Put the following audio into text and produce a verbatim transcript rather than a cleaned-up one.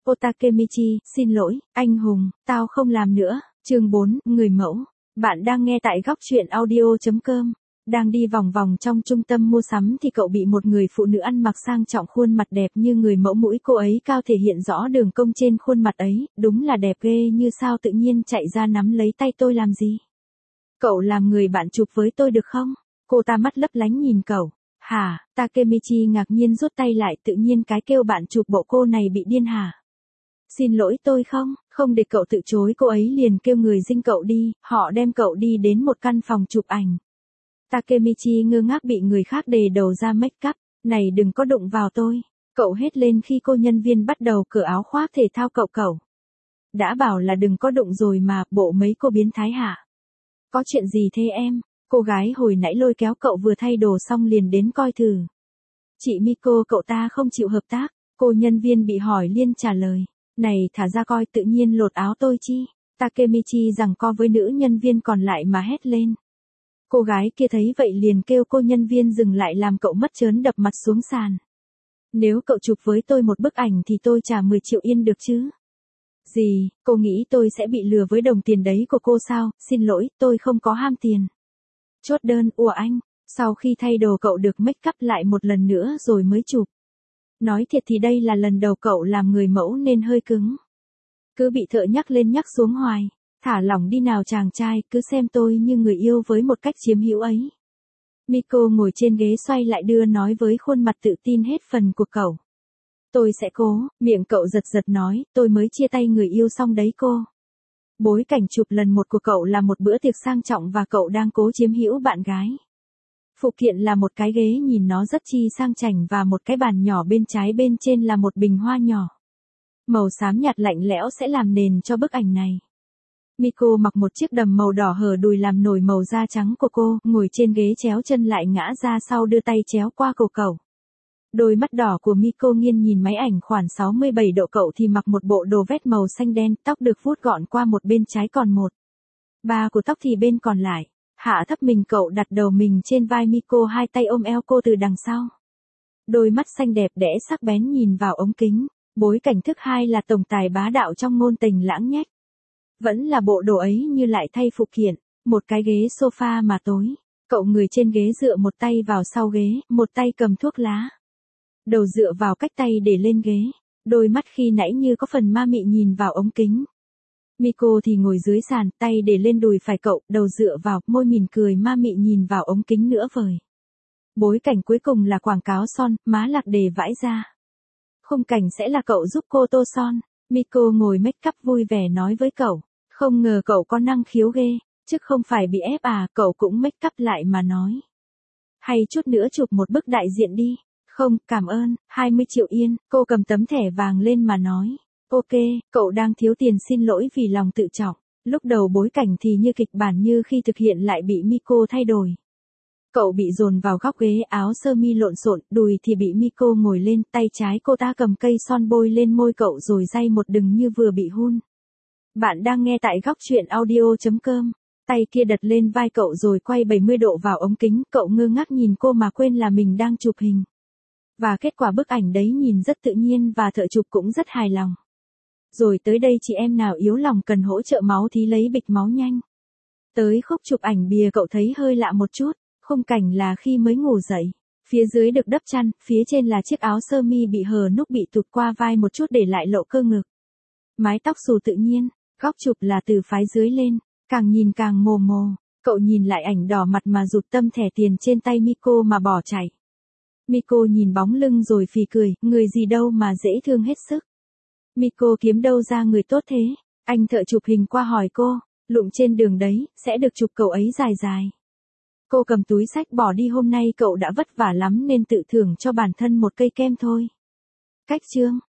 Otakemichi, xin lỗi, anh hùng, tao không làm nữa. Chương bốn, người mẫu. Bạn đang nghe tại góc truyện audio chấm com. Đang đi vòng vòng trong trung tâm mua sắm thì cậu bị một người phụ nữ ăn mặc sang trọng, khuôn mặt đẹp như người mẫu, mũi cô ấy cao thể hiện rõ đường cong trên khuôn mặt ấy, đúng là đẹp ghê, như sao tự nhiên chạy ra nắm lấy tay tôi làm gì. Cậu làm người bạn chụp với tôi được không? Cô ta mắt lấp lánh nhìn cậu. Hả? Takemichi ngạc nhiên rút tay lại, tự nhiên cái kêu bạn chụp bộ cô này bị điên hả? Xin lỗi tôi không, không để cậu tự chối, cô ấy liền kêu người dinh cậu đi, họ đem cậu đi đến một căn phòng chụp ảnh. Takemichi ngơ ngác bị người khác đề đầu ra make up, này đừng có đụng vào tôi, cậu hét lên khi cô nhân viên bắt đầu cởi áo khoác thể thao cậu cậu. Đã bảo là đừng có đụng rồi mà, bộ mấy cô biến thái hả? Có chuyện gì thế em? Cô gái hồi nãy lôi kéo cậu vừa thay đồ xong liền đến coi thử. Chị Miko, cậu ta không chịu hợp tác, cô nhân viên bị hỏi liên trả lời. Này thả ra coi, tự nhiên lột áo tôi chi. Takemichi giằng co với nữ nhân viên còn lại mà hét lên. Cô gái kia thấy vậy liền kêu cô nhân viên dừng lại làm cậu mất chớn đập mặt xuống sàn. Nếu cậu chụp với tôi một bức ảnh thì tôi trả mười triệu yên được chứ? Gì, cô nghĩ tôi sẽ bị lừa với đồng tiền đấy của cô sao? Xin lỗi, tôi không có ham tiền. Chốt đơn, ủa anh, sau khi thay đồ cậu được make up lại một lần nữa rồi mới chụp. Nói thiệt thì đây là lần đầu cậu làm người mẫu nên hơi cứng. Cứ bị thợ nhắc lên nhắc xuống hoài. Thả lỏng đi nào chàng trai, cứ xem tôi như người yêu với một cách chiếm hữu ấy. Miko ngồi trên ghế xoay lại đưa nói với khuôn mặt tự tin hết phần của cậu. Tôi sẽ cố, miệng cậu giật giật nói, tôi mới chia tay người yêu xong đấy cô. Bối cảnh chụp lần một của cậu là một bữa tiệc sang trọng và cậu đang cố chiếm hữu bạn gái. Phụ kiện là một cái ghế nhìn nó rất chi sang chảnh và một cái bàn nhỏ bên trái, bên trên là một bình hoa nhỏ. Màu xám nhạt lạnh lẽo sẽ làm nền cho bức ảnh này. Miko mặc một chiếc đầm màu đỏ hở đùi làm nổi màu da trắng của cô, ngồi trên ghế chéo chân lại ngã ra sau đưa tay chéo qua cổ cậu. Đôi mắt đỏ của Miko nghiêng nhìn máy ảnh khoảng sáu mươi bảy độ, cậu thì mặc một bộ đồ vest màu xanh đen, tóc được vuốt gọn qua một bên trái còn một. Ba của tóc thì bên còn lại. Hạ thấp mình, cậu đặt đầu mình trên vai Miko, hai tay ôm eo cô từ đằng sau. Đôi mắt xanh đẹp đẽ sắc bén nhìn vào ống kính. Bối cảnh thứ hai là tổng tài bá đạo trong ngôn tình lãng nhách. Vẫn là bộ đồ ấy như lại thay phụ kiện, một cái ghế sofa mà tối. Cậu người trên ghế dựa một tay vào sau ghế, một tay cầm thuốc lá. Đầu dựa vào cách tay để lên ghế, đôi mắt khi nãy như có phần ma mị nhìn vào ống kính. Miko thì ngồi dưới sàn, tay để lên đùi phải cậu, đầu dựa vào, môi mỉm cười ma mị nhìn vào ống kính nữa vời. Bối cảnh cuối cùng là quảng cáo son, má lạc đề vãi ra. Khung cảnh sẽ là cậu giúp cô tô son. Miko ngồi make up vui vẻ nói với cậu. Không ngờ cậu có năng khiếu ghê, chứ không phải bị ép à, cậu cũng make up lại mà nói. Hay chút nữa chụp một bức đại diện đi. Không, cảm ơn, hai mươi triệu yên, cô cầm tấm thẻ vàng lên mà nói. Ok, cậu đang thiếu tiền, xin lỗi vì lòng tự trọng. Lúc đầu bối cảnh thì như kịch bản, như khi thực hiện lại bị Miko thay đổi. Cậu bị dồn vào góc ghế, áo sơ mi lộn xộn, đùi thì bị Miko ngồi lên, tay trái cô ta cầm cây son bôi lên môi cậu rồi day một đừng như vừa bị hun. Bạn đang nghe tại góc truyện audio chấm com. Tay kia đặt lên vai cậu rồi quay bảy mươi độ vào ống kính, cậu ngơ ngác nhìn cô mà quên là mình đang chụp hình. Và kết quả bức ảnh đấy nhìn rất tự nhiên và thợ chụp cũng rất hài lòng. Rồi tới đây chị em nào yếu lòng cần hỗ trợ máu thì lấy bịch máu nhanh. Tới khúc chụp ảnh bìa cậu thấy hơi lạ một chút, khung cảnh là khi mới ngủ dậy. Phía dưới được đắp chăn, phía trên là chiếc áo sơ mi bị hở nút bị tụt qua vai một chút để lại lộ cơ ngực. Mái tóc xù tự nhiên, góc chụp là từ phái dưới lên, càng nhìn càng mồ mồ. Cậu nhìn lại ảnh đỏ mặt mà rụt tâm thẻ tiền trên tay Miko mà bỏ chạy. Miko nhìn bóng lưng rồi phì cười, người gì đâu mà dễ thương hết sức. Miko kiếm đâu ra người tốt thế? Anh thợ chụp hình qua hỏi cô, lụng trên đường đấy, sẽ được chụp cậu ấy dài dài. Cô cầm túi xách bỏ đi, hôm nay cậu đã vất vả lắm nên tự thưởng cho bản thân một cây kem thôi. Cách chương